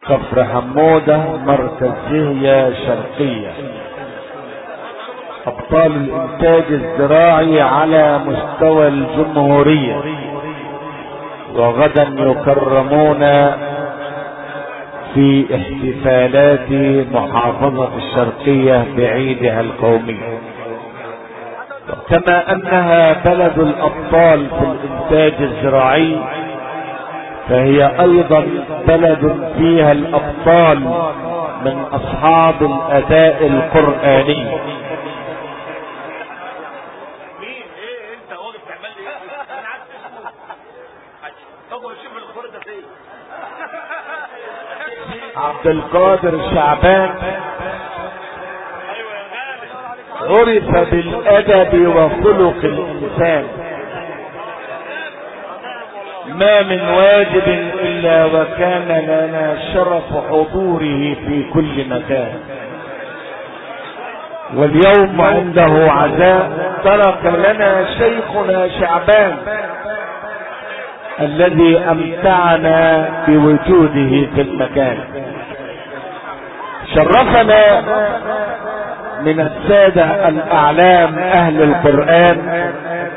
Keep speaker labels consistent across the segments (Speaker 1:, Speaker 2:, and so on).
Speaker 1: كفر حمودة مركزية شرقية. ابطال الانتاج الزراعي على مستوى الجمهورية، وغدا يكرمون في احتفالات محافظة الشرقية بعيدها القومي. كما انها بلد الابطال في الانتاج الزراعي، فهي ايضا بلد فيها الابطال من اصحاب الاداء القرآني. عبد القادر شعبان عرف بالادب وخلق الانسان، ما من واجب الا وكان لنا شرف حضوره في كل مكان. واليوم عنده عزاء ترك لنا شيخنا شعبان الذي امتعنا بوجوده في المكان. شرفنا من السادة الاعلام اهل القرآن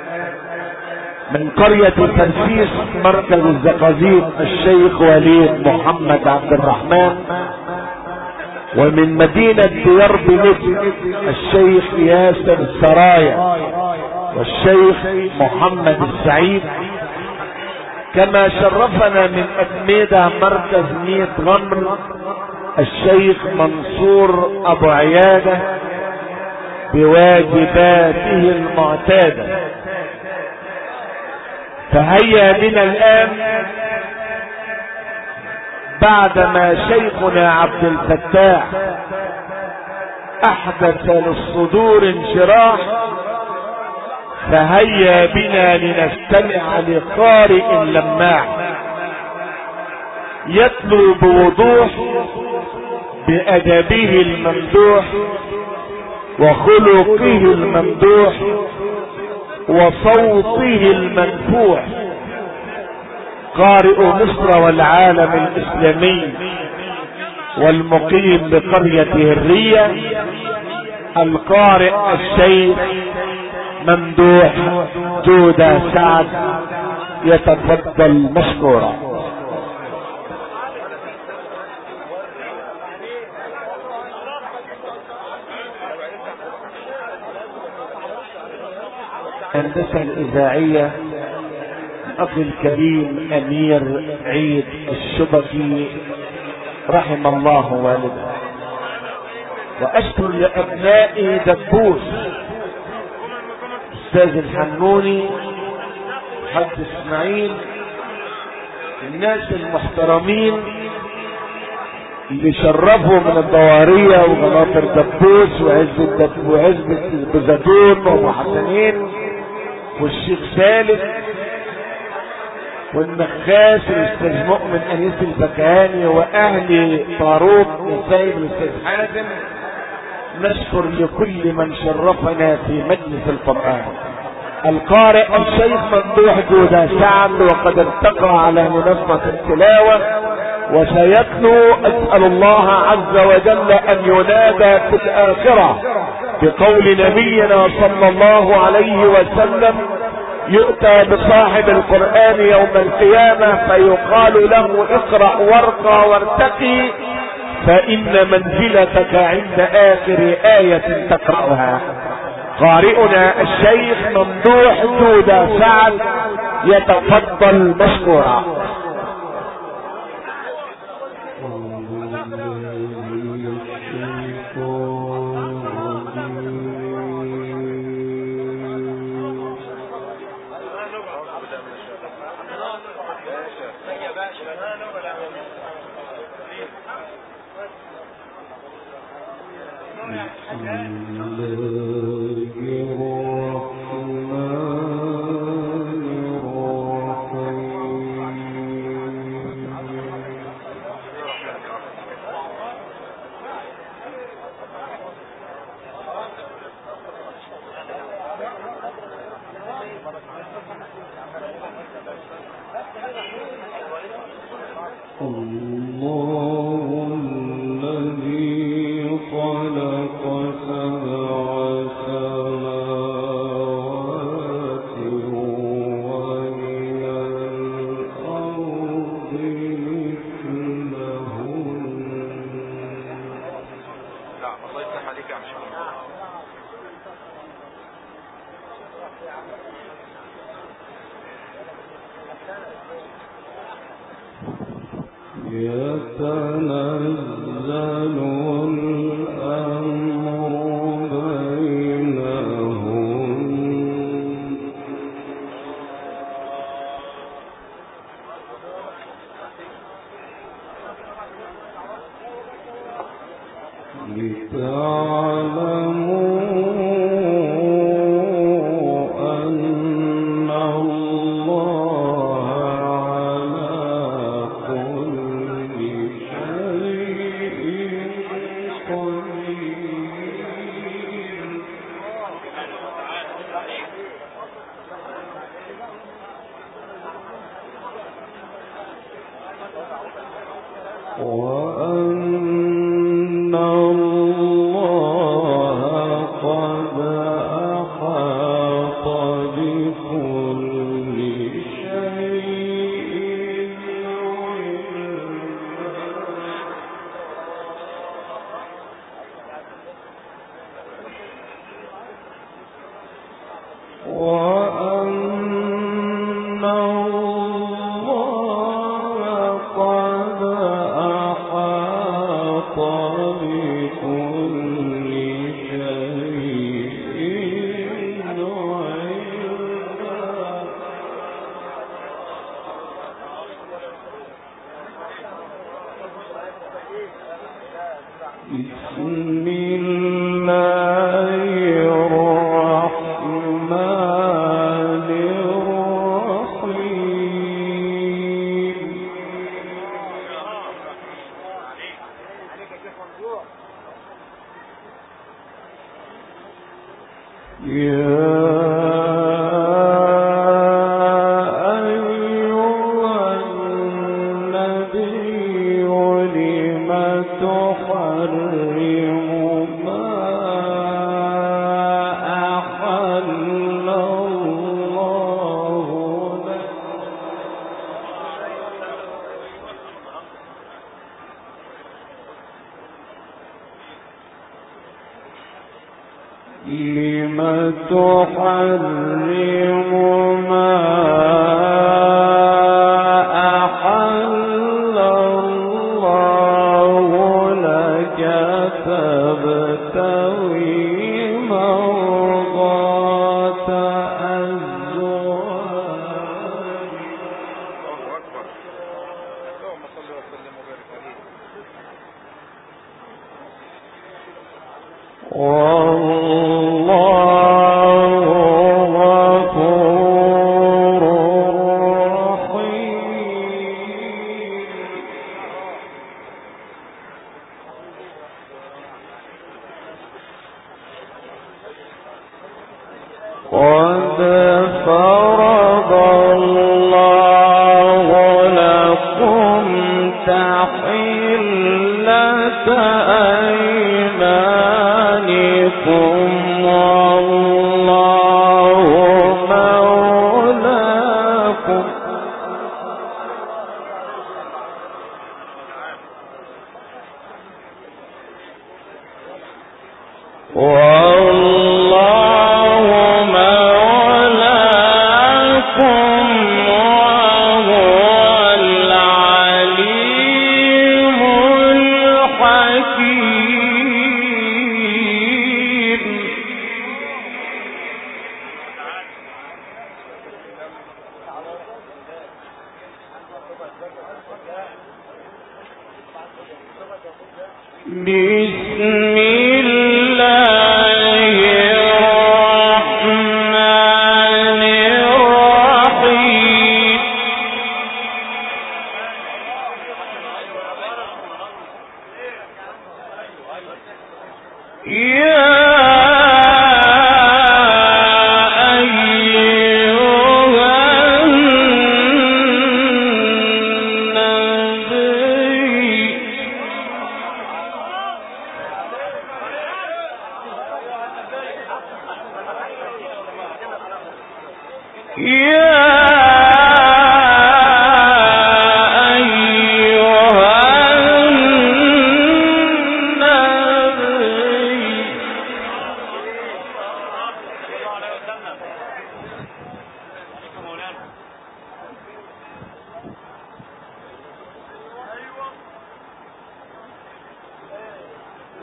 Speaker 1: من قرية تنفيس مركز الزقازيق الشيخ وليد محمد عبد الرحمن، ومن مدينة ديرب نجم الشيخ ياسر سرايا والشيخ محمد السعيد. كما شرفنا من أتميدة مركز ميت غمر الشيخ منصور ابو عيادة بواجباته المعتادة. فهيا بنا الان بعدما شيخنا عبد الفتاح احدث للصدور انشراح، فهيا بنا لنستمع لقارئ لماح يتلو بوضوح بأدبه الممدوح وخلقه الممدوح وصوته المنفوح، قارئ مصر والعالم الإسلامي والمقيم بقرية هرية، القارئ الشيخ ممدوح جودة سعد، يتفضل مشكورا. الهندسة الإذاعية أخي الكريم أمير عيد الشبكي رحم الله والده، وأشكر لأبنائي دبوس أستاذ الحنوني حج إسماعيل، الناس المحترمين اللي شرفوا من الدوارية وغناطر دبوس وعزبة بزيتون وابو حسنين والشيخ سالم والنخاس الاستاذ مؤمن انيس الفكهاني واهل طاروق نسايب الاستاذ حازم. نشكر لكل من شرفنا في مجلس القرآن. القارئ الشيخ ممدوح جودة سعد وقد ارتقى على منصة التلاوة وسيتلو. اسأل الله عز وجل ان ينادى في الاخرة بقول نبينا صلى الله عليه وسلم: يؤتى بصاحب القرآن يوم القيامة فيقال له: اقرأ وارقى وارتقي، فإن منزلتك عند آخر آية تقرأها. قارئنا الشيخ ممدوح جودة سعد، يتفضل مشكورا.
Speaker 2: الله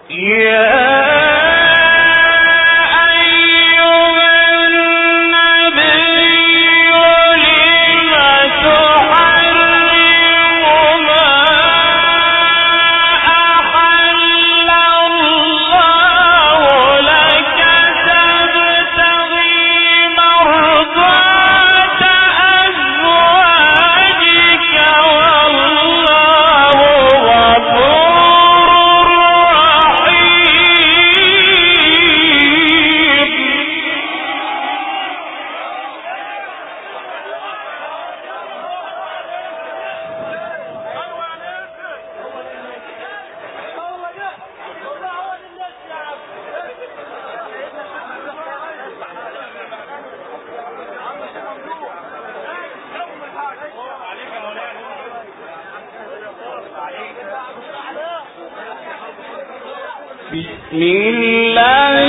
Speaker 1: بسم الله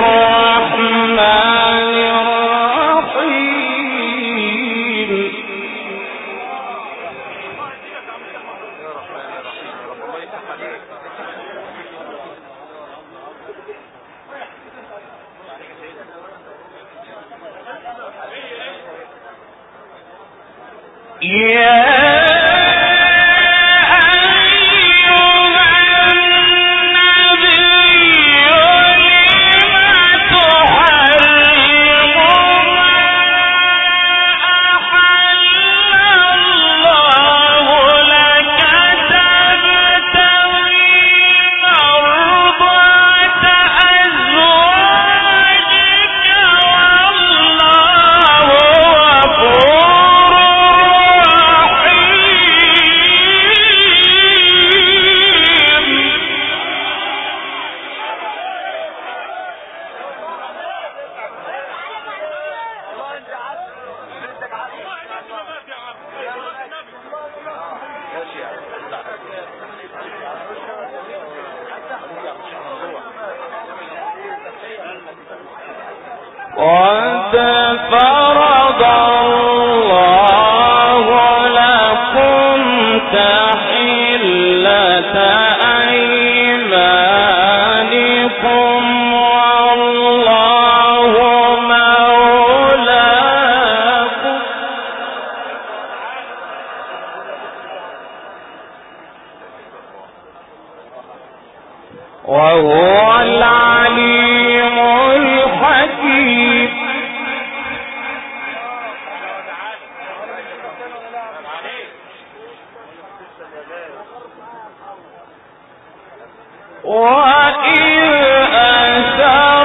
Speaker 1: الرحمن الرحيم. قد فرض الله لكم تحلة أيمانكم والله مولاكم وهو العليم الحكيم. وإذ أسر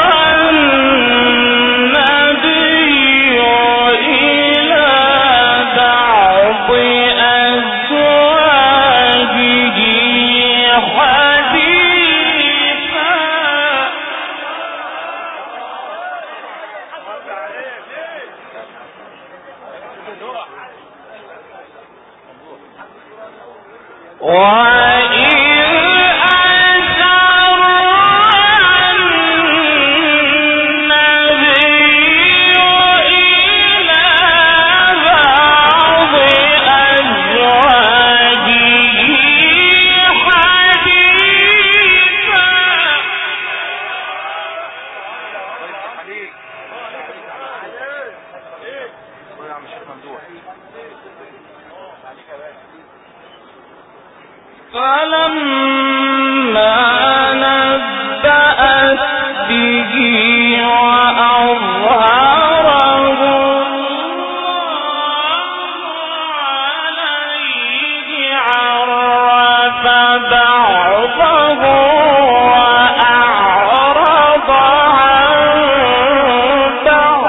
Speaker 1: النبي إلى بعض أزواجه حديثا فلما نبأت به وأظهره عليه عرف بعضه وأعرض عن بعض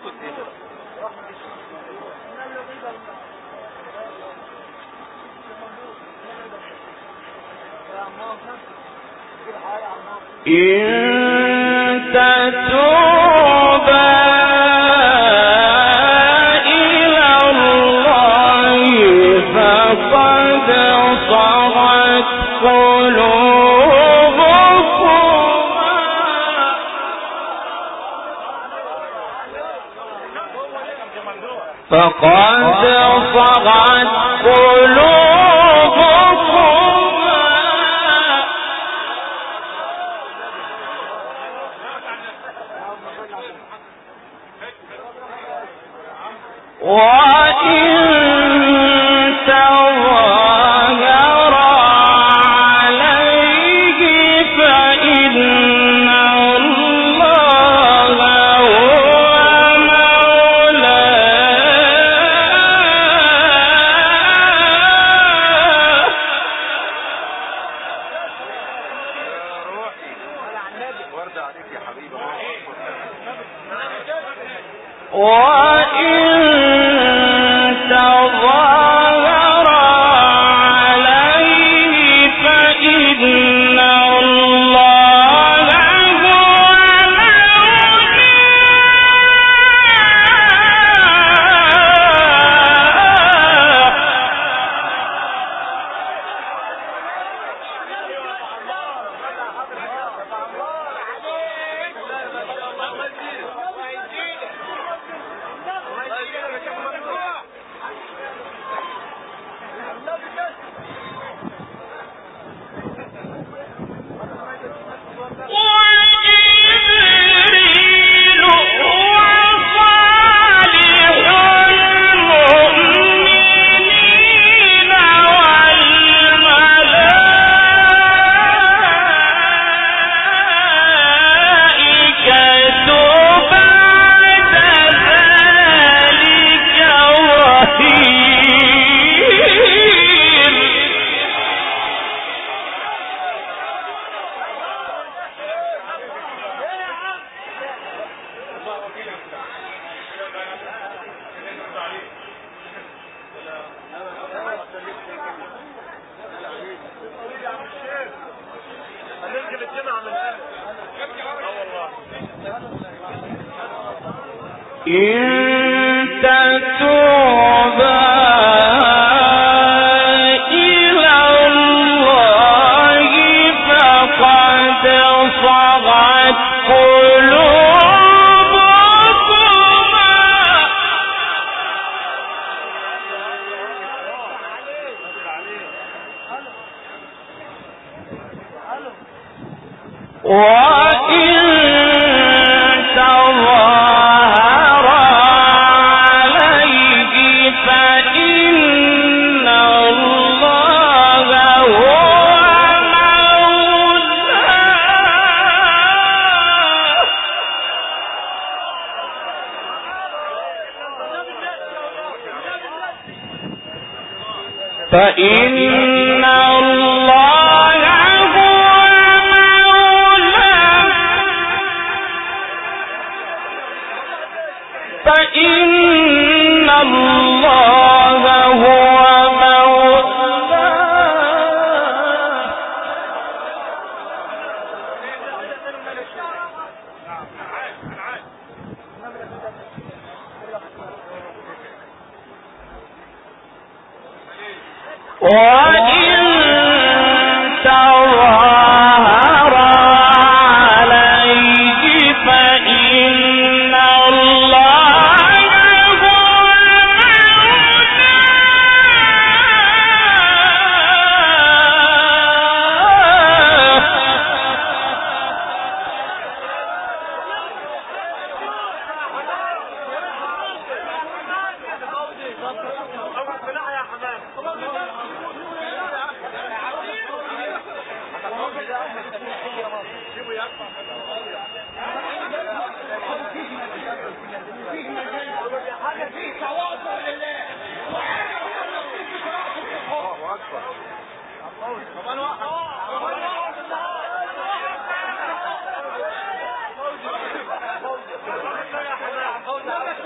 Speaker 1: فقد صغت قلوبكما وإن تظاهر عليه فإن فإن الله هو
Speaker 2: الله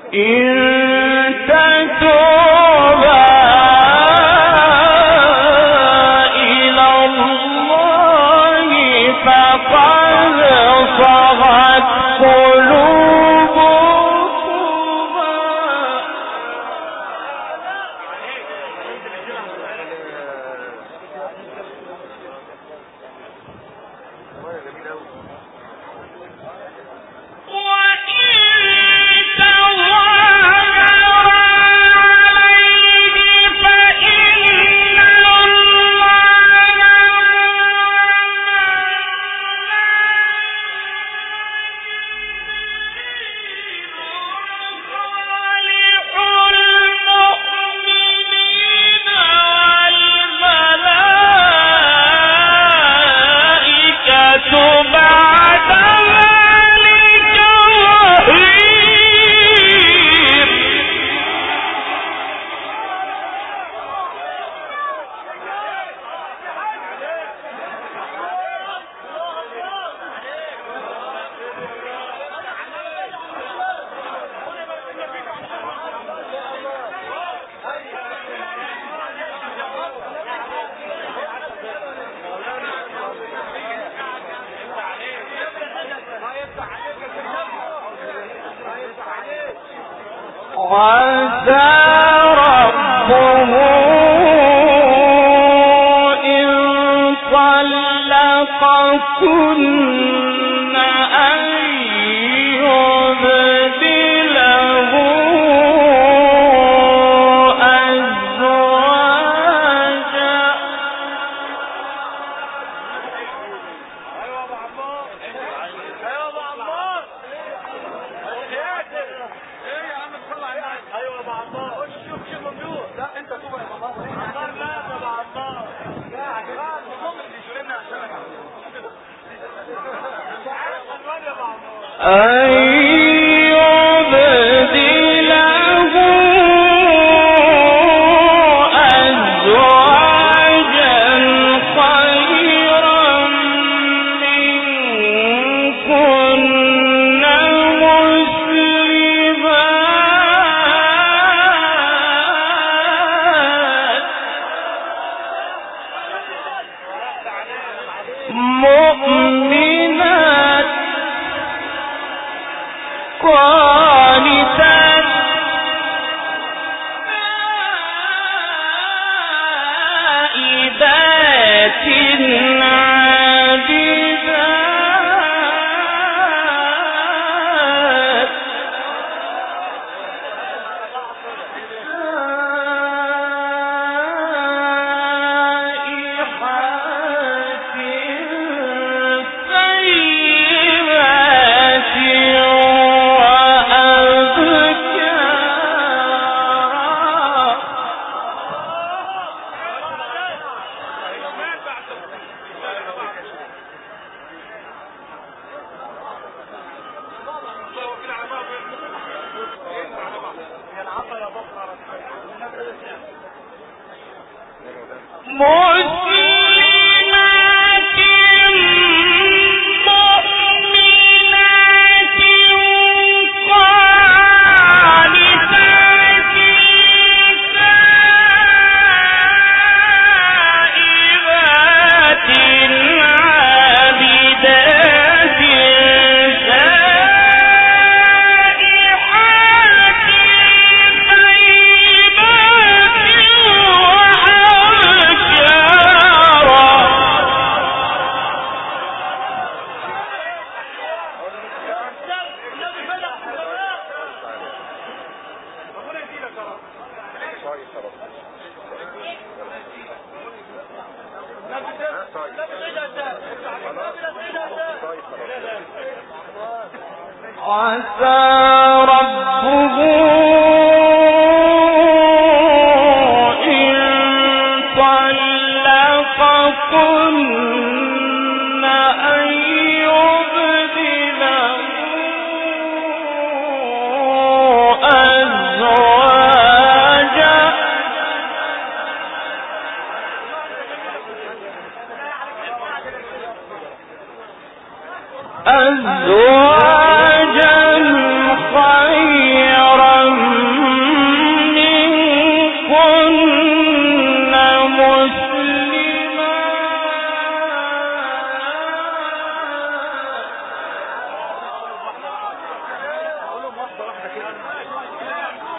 Speaker 2: أزواجا خيرا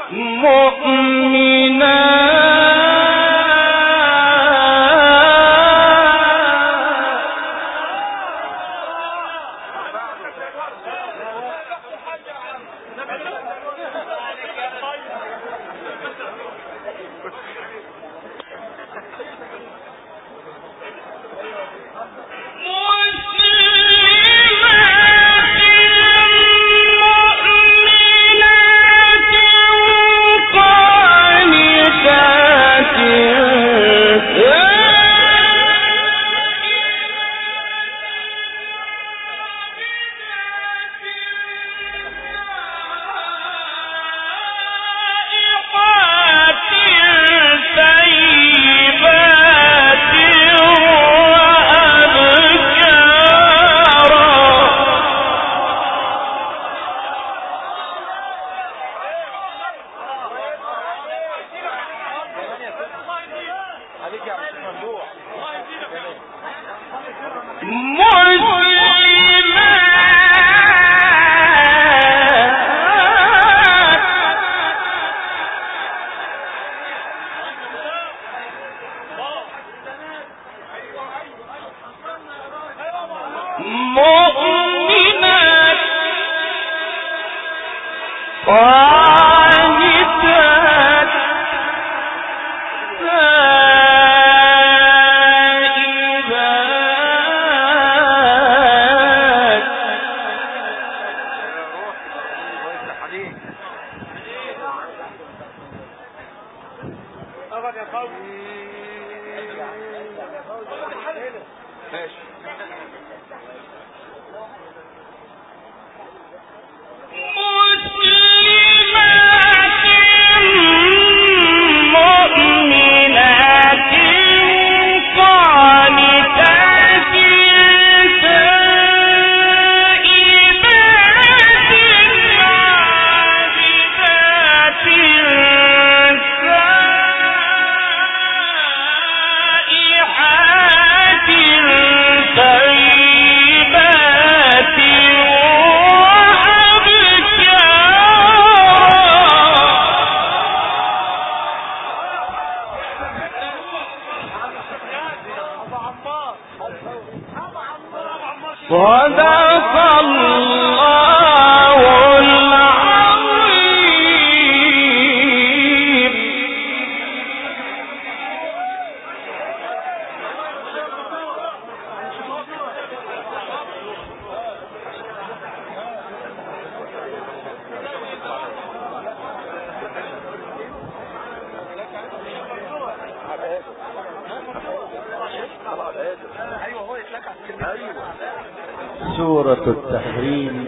Speaker 1: سورة التحريم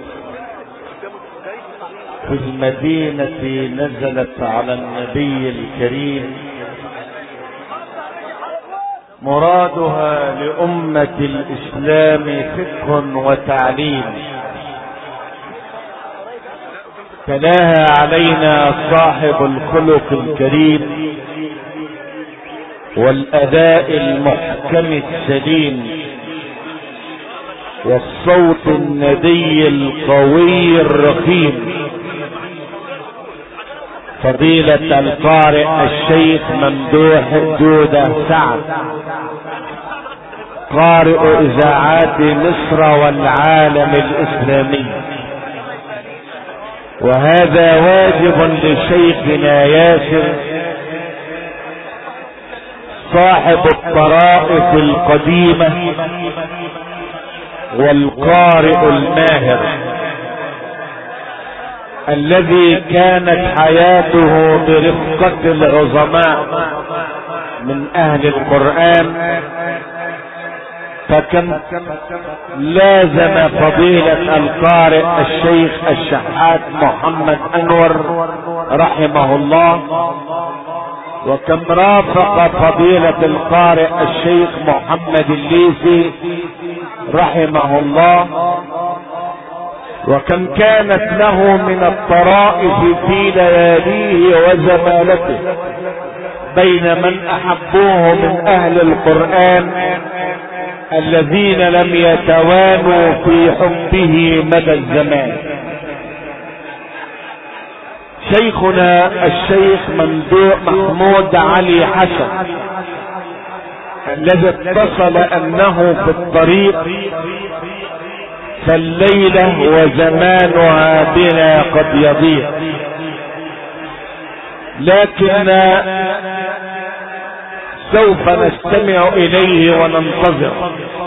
Speaker 1: في المدينة نزلت على النبي الكريم، مرادها لأمة الإسلام فقه وتعليم، تلاها علينا صاحب الخلق الكريم والأداء المحكم السليم والصوت الندي القوي الرخيم، فضيلة القارئ الشيخ ممدوح جودة سعد، قارئ إذاعات مصر والعالم الإسلامي. وهذا واجب لشيخنا ياسر صاحب الطرائف القديمة والقارئ الماهر الذي كانت حياته برفقة العظماء من أهل القرآن، فكم لازم فضيلة القارئ الشيخ الشحات محمد أنور رحمه الله، وكم رافق فضيلة القارئ الشيخ محمد الليثي رحمه الله، وكم كانت له من الطرائف في لياليه وزمالته بين من احبوه من اهل القرآن الذين لم يتوانوا في حبه مدى الزمان. شيخنا الشيخ محمود علي حسن الذي اتصل انه في الطريق، فالليلة وزمانها بنا قد يضيع، لكن سوف نستمع اليه وننتظر.